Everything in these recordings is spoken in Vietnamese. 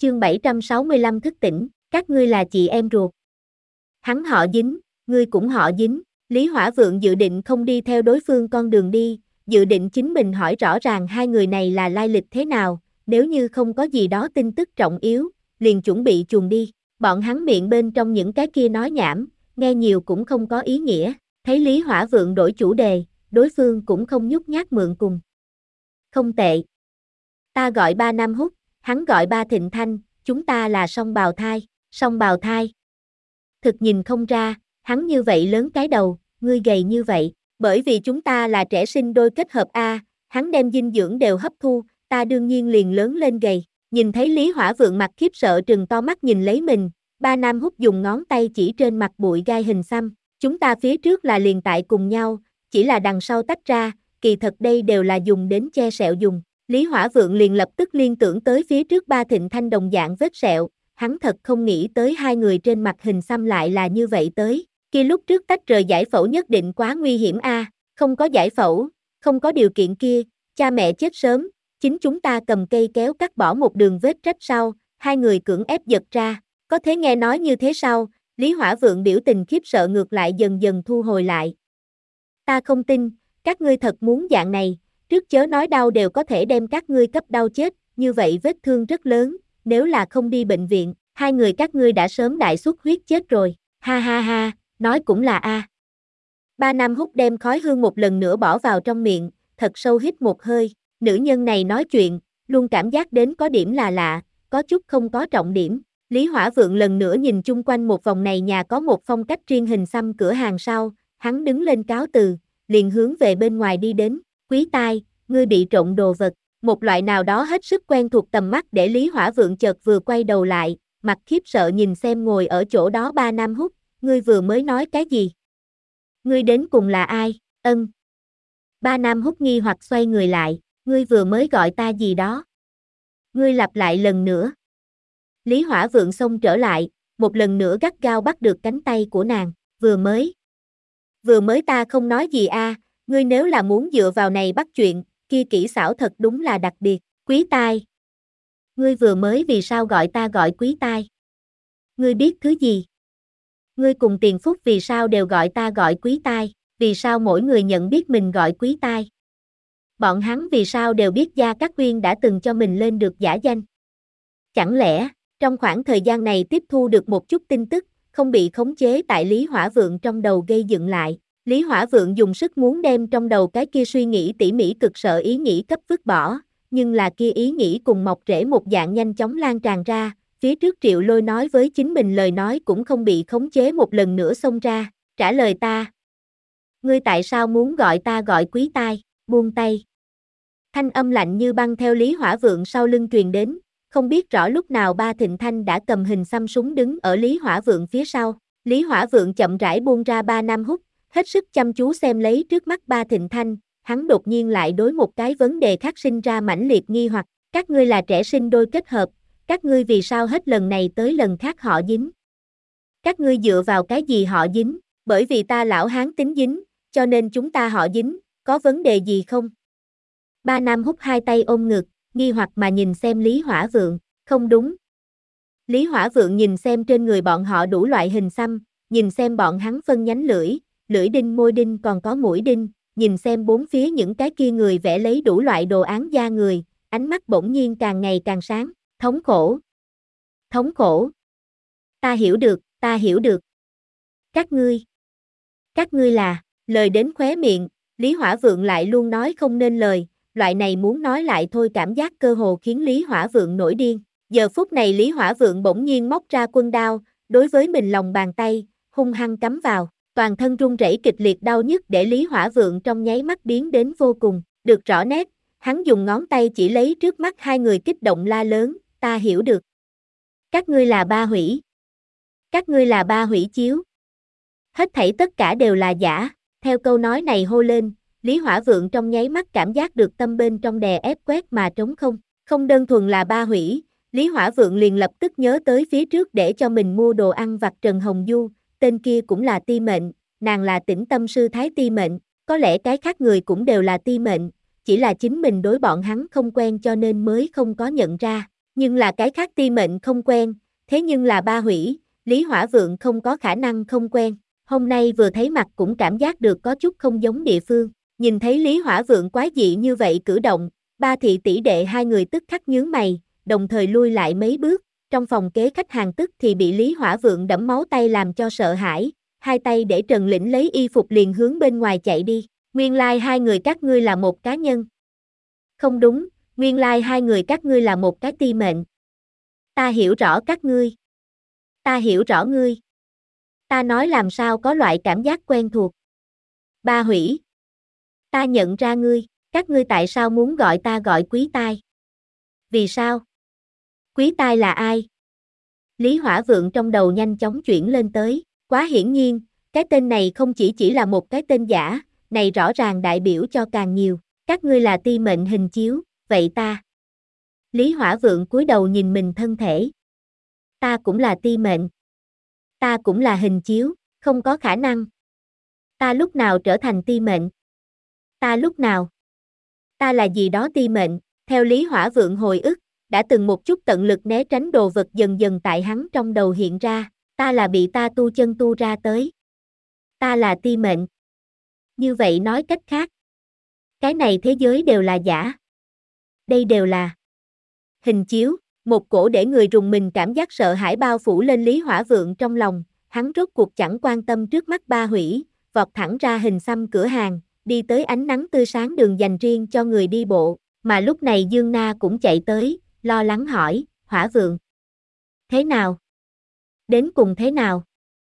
Chương 765 thức tỉnh, các ngươi là chị em ruột. Hắn họ Dính, ngươi cũng họ Dính. Lý Hỏa Vượng dự định không đi theo đối phương con đường đi, dự định chính mình hỏi rõ ràng hai người này là lai lịch thế nào, nếu như không có gì đó tin tức trọng yếu, liền chuẩn bị chuồn đi. Bọn hắn miệng bên trong những cái kia nói nhảm, nghe nhiều cũng không có ý nghĩa. Thấy Lý Hỏa Vượng đổi chủ đề, đối phương cũng không nhút nhát mượn cùng. Không tệ. Ta gọi ba Nam Húc, hắn gọi ba Thịnh Thanh, chúng ta là song bào thai. Song bào thai. Thực nhìn không ra, hắn như vậy lớn cái đầu, ngươi gầy như vậy, bởi vì chúng ta là trẻ sinh đôi kết hợp A, hắn đem dinh dưỡng đều hấp thu, ta đương nhiên liền lớn lên gầy. Nhìn thấy Lý Hỏa Vượng mặt khiếp sợ trừng to mắt nhìn lấy mình, ba Nam Húc dùng ngón tay chỉ trên mặt bụi gai hình xăm, chúng ta phía trước là liền tại cùng nhau, chỉ là đằng sau tách ra, kỳ thật đây đều là dùng đến che sẹo dùng. Lý Hỏa Vượng liền lập tức liên tưởng tới phía trước ba Thịnh Thanh đồng dạng vết sẹo, hắn thật không nghĩ tới hai người trên mặt hình xăm lại là như vậy tới, kia lúc trước tách rời giải phẫu nhất định quá nguy hiểm a, không có giải phẫu, không có điều kiện kia, cha mẹ chết sớm, chính chúng ta cầm cây kéo cắt bỏ một đường vết rách sau, hai người cưỡng ép giật ra, có thế nghe nói như thế sau, Lý Hỏa Vượng biểu tình khiếp sợ ngược lại dần dần thu hồi lại. Ta không tin, các ngươi thật muốn dạng này, trước chớ nói đau đều có thể đem các ngươi cấp đau chết, như vậy vết thương rất lớn, nếu là không đi bệnh viện, hai người các ngươi đã sớm đại xuất huyết chết rồi, ha ha ha, nói cũng là a. Ba Nam Húc đem khói hương một lần nữa bỏ vào trong miệng, thật sâu hít một hơi, nữ nhân này nói chuyện, luôn cảm giác đến có điểm là lạ, có chút không có trọng điểm. Lý Hỏa Vượng lần nữa nhìn chung quanh một vòng này nhà có một phong cách riêng hình xăm cửa hàng sau, hắn đứng lên cáo từ, liền hướng về bên ngoài đi đến, Quý tai, ngươi bị trộn đồ vật. Một loại nào đó hết sức quen thuộc tầm mắt để Lý Hỏa Vượng chợt vừa quay đầu lại, mặt khiếp sợ nhìn xem ngồi ở chỗ đó ba Nam Húc, ngươi vừa mới nói cái gì? Ngươi đến cùng là ai? Ân. Ba Nam Húc nghi hoặc xoay người lại, ngươi vừa mới gọi ta gì đó? Ngươi lặp lại lần nữa. Lý Hỏa Vượng xông trở lại, một lần nữa gắt gao bắt được cánh tay của nàng, vừa mới ta không nói gì a, ngươi nếu là muốn dựa vào này bắt chuyện, kia kỹ xảo thật đúng là đặc biệt, Quý tai. Ngươi vừa mới vì sao gọi ta gọi Quý tai? Ngươi biết thứ gì? Ngươi cùng Tiền Phúc vì sao đều gọi ta gọi Quý tai, vì sao mỗi người nhận biết mình gọi Quý tai? Bọn hắn vì sao đều biết Gia Cát Uyên đã từng cho mình lên được giả danh? Chẳng lẽ, trong khoảng thời gian này tiếp thu được một chút tin tức, không bị khống chế tại Lý Hỏa Vượng trong đầu gây dựng lại? Lý Hỏa Vượng dùng sức muốn đem trong đầu cái kia suy nghĩ tỉ mỉ cực sợ ý nghĩ cấp vứt bỏ, nhưng là kia ý nghĩ cùng mọc rễ một dạng nhanh chóng lan tràn ra, phía trước Triệu Lôi nói với chính mình lời nói cũng không bị khống chế một lần nữa xông ra, trả lời ta. Ngươi tại sao muốn gọi ta gọi Quý tai, buông tay. Thanh âm lạnh như băng theo Lý Hỏa Vượng sau lưng truyền đến, không biết rõ lúc nào ba Thịnh Thanh đã cầm hình xăm súng đứng ở Lý Hỏa Vượng phía sau, Lý Hỏa Vượng chậm rãi buông ra ba Nam Húc, hết sức chăm chú xem lấy trước mắt ba Thịnh Thanh, hắn đột nhiên lại đối một cái vấn đề khác sinh ra mãnh liệt nghi hoặc, các ngươi là trẻ sinh đôi kết hợp, các ngươi vì sao hết lần này tới lần khác họ Dính? Các ngươi dựa vào cái gì họ Dính? Bởi vì ta lão hán tính Dính, cho nên chúng ta họ Dính, có vấn đề gì không? Ba Nam Húc hai tay ôm ngực, nghi hoặc mà nhìn xem Lý Hỏa Vượng, không đúng. Lý Hỏa Vượng nhìn xem trên người bọn họ đủ loại hình xăm, nhìn xem bọn hắn phân nhánh lưỡi đinh môi đinh còn có mũi đinh, nhìn xem bốn phía những cái kia người vẽ lấy đủ loại đồ án da người, ánh mắt bỗng nhiên càng ngày càng sáng, thống khổ. Thống khổ. Ta hiểu được. Các ngươi là, lời đến khóe miệng, Lý Hỏa Vượng lại luôn nói không nên lời, loại này muốn nói lại thôi cảm giác cơ hồ khiến Lý Hỏa Vượng nổi điên. Giờ phút này Lý Hỏa Vượng bỗng nhiên móc ra quân đao, đối với mình lòng bàn tay, hung hăng cắm vào, toàn thân run rẩy kịch liệt đau nhức để Lý Hỏa Vượng trong nháy mắt biến đến vô cùng, được rõ nét, hắn dùng ngón tay chỉ lấy trước mắt hai người kích động la lớn, ta hiểu được. Các ngươi là ba hủy. Các ngươi là ba hủy chiếu. Hết thảy tất cả đều là giả, theo câu nói này hô lên, Lý Hỏa Vượng trong nháy mắt cảm giác được tâm bên trong đè ép quét mà trống không, không đơn thuần là ba hủy, Lý Hỏa Vượng liền lập tức nhớ tới phía trước để cho mình mua đồ ăn vặt Trần Hồng Du, tên kia cũng là ti mệnh, nàng là Tĩnh Tâm sư thái ti mệnh, có lẽ cái khác người cũng đều là ti mệnh, chỉ là chính mình đối bọn hắn không quen cho nên mới không có nhận ra. Nhưng là cái khác ti mệnh không quen, thế nhưng là ba hủy, Lý Hỏa Vượng không có khả năng không quen. Hôm nay vừa thấy mặt cũng cảm giác được có chút không giống địa phương. Nhìn thấy Lý Hỏa Vượng quái dị như vậy cử động, ba thị tỷ đệ hai người tức khắc nhướng mày, đồng thời lui lại mấy bước. Trong phòng kế khách hàng tức thì bị Lý Hỏa Vượng đẫm máu tay làm cho sợ hãi, hai tay để Trần Lĩnh lấy y phục liền hướng bên ngoài chạy đi. Nguyên lai hai người các ngươi là một cá nhân. Không đúng, nguyên lai hai người các ngươi là một cái ti mệnh. Ta hiểu rõ các ngươi. Ta hiểu rõ ngươi. Ta nói làm sao có loại cảm giác quen thuộc. Ba hủy. Ta nhận ra ngươi, các ngươi tại sao muốn gọi ta gọi Quý Tai? Vì sao? Quý Tai là ai? Lý Hỏa Vượng trong đầu nhanh chóng chuyển lên tới, quá hiển nhiên, cái tên này không chỉ là một cái tên giả, này rõ ràng đại biểu cho càng nhiều, các ngươi là ti mệnh hình chiếu, vậy ta? Lý Hỏa Vượng cúi đầu nhìn mình thân thể. Ta cũng là ti mệnh. Ta cũng là hình chiếu, không có khả năng. Ta lúc nào trở thành ti mệnh? Ta lúc nào? Ta là gì đó ti mệnh, theo Lý Hỏa Vượng hồi ức, đã từng một chút tận lực né tránh đồ vật dần dần tại hắn trong đầu hiện ra, ta là bị ta tu chân tu ra tới. Ta là ti mệnh. Như vậy nói cách khác, cái này thế giới đều là giả. Đây đều là hình chiếu, một cổ để người rùng mình cảm giác sợ hãi bao phủ lên Lý Hỏa Vượng trong lòng, hắn rốt cuộc chẳng quan tâm trước mắt ba hủy, vọt thẳng ra hình xăm cửa hàng, đi tới ánh nắng tươi sáng đường dành riêng cho người đi bộ, mà lúc này Dương Na cũng chạy tới, lo lắng hỏi, Hỏa Vượng. Thế nào? Đến cùng thế nào?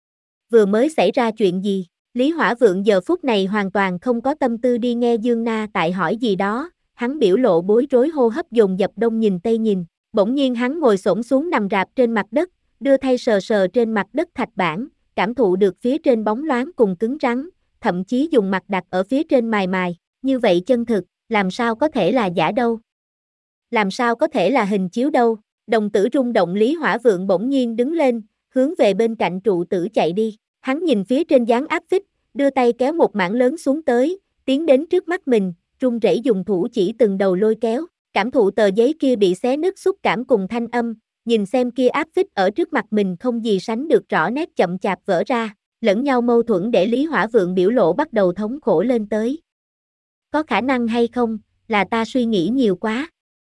Vừa mới xảy ra chuyện gì? Lý Hỏa Vượng giờ phút này hoàn toàn không có tâm tư đi nghe Dương Na tại hỏi gì đó, hắn biểu lộ bối rối hô hấp dồn dập đông nhìn tây nhìn, bỗng nhiên hắn ngồi xổm xuống nằm rạp trên mặt đất, đưa tay sờ sờ trên mặt đất thạch bản, cảm thụ được phía trên bóng loáng cùng cứng rắn, thậm chí dùng mặt đặt ở phía trên mài mài, như vậy chân thực, làm sao có thể là giả đâu? Làm sao có thể là hình chiếu đâu? Đồng tử rung động Lý Hỏa Vượng bỗng nhiên đứng lên, hướng về bên cạnh trụ tử chạy đi, hắn nhìn phía trên dán áp phích, đưa tay kéo một mảng lớn xuống tới, tiến đến trước mắt mình, run rẩy dùng thủ chỉ từng đầu lôi kéo, cảm thụ tờ giấy kia bị xé nứt xúc cảm cùng thanh âm, nhìn xem kia áp phích ở trước mặt mình không gì sánh được rõ nét chậm chạp vỡ ra, lẫn nhau mâu thuẫn để Lý Hỏa Vượng biểu lộ bắt đầu thống khổ lên tới. Có khả năng hay không, là ta suy nghĩ nhiều quá.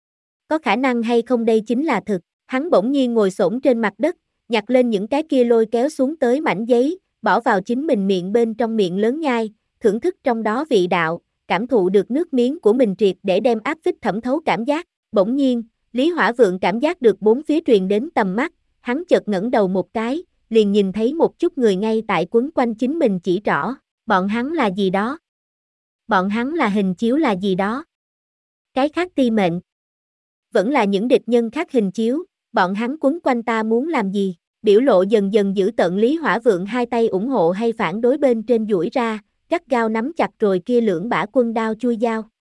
Có khả năng hay không đây chính là thực, hắn bỗng nhiên ngồi xổm trên mặt đất, nhặt lên những cái kia lôi kéo xuống tới mảnh giấy, bỏ vào chính mình miệng bên trong miệng lớn nhai, thưởng thức trong đó vị đạo, cảm thụ được nước miếng của mình triệt để đem áp phích thẩm thấu cảm giác. Bỗng nhiên, Lý Hỏa Vượng cảm giác được bốn phía truyền đến tầm mắt, hắn chợt ngẩng đầu một cái, liền nhìn thấy một chút người ngay tại quấn quanh chính mình chỉ rõ, bọn hắn là gì đó. Bọn hắn là hình chiếu là gì đó. Cái khác ti mệnh. Vẫn là những địch nhân khác hình chiếu, bọn hắn quấn quanh ta muốn làm gì? Biểu lộ dần dần giữ tợn Lý Hỏa Vượng hai tay ủng hộ hay phản đối bên trên duỗi ra, gắt gao nắm chặt rồi kia lưỡng bả quân đao chui dao.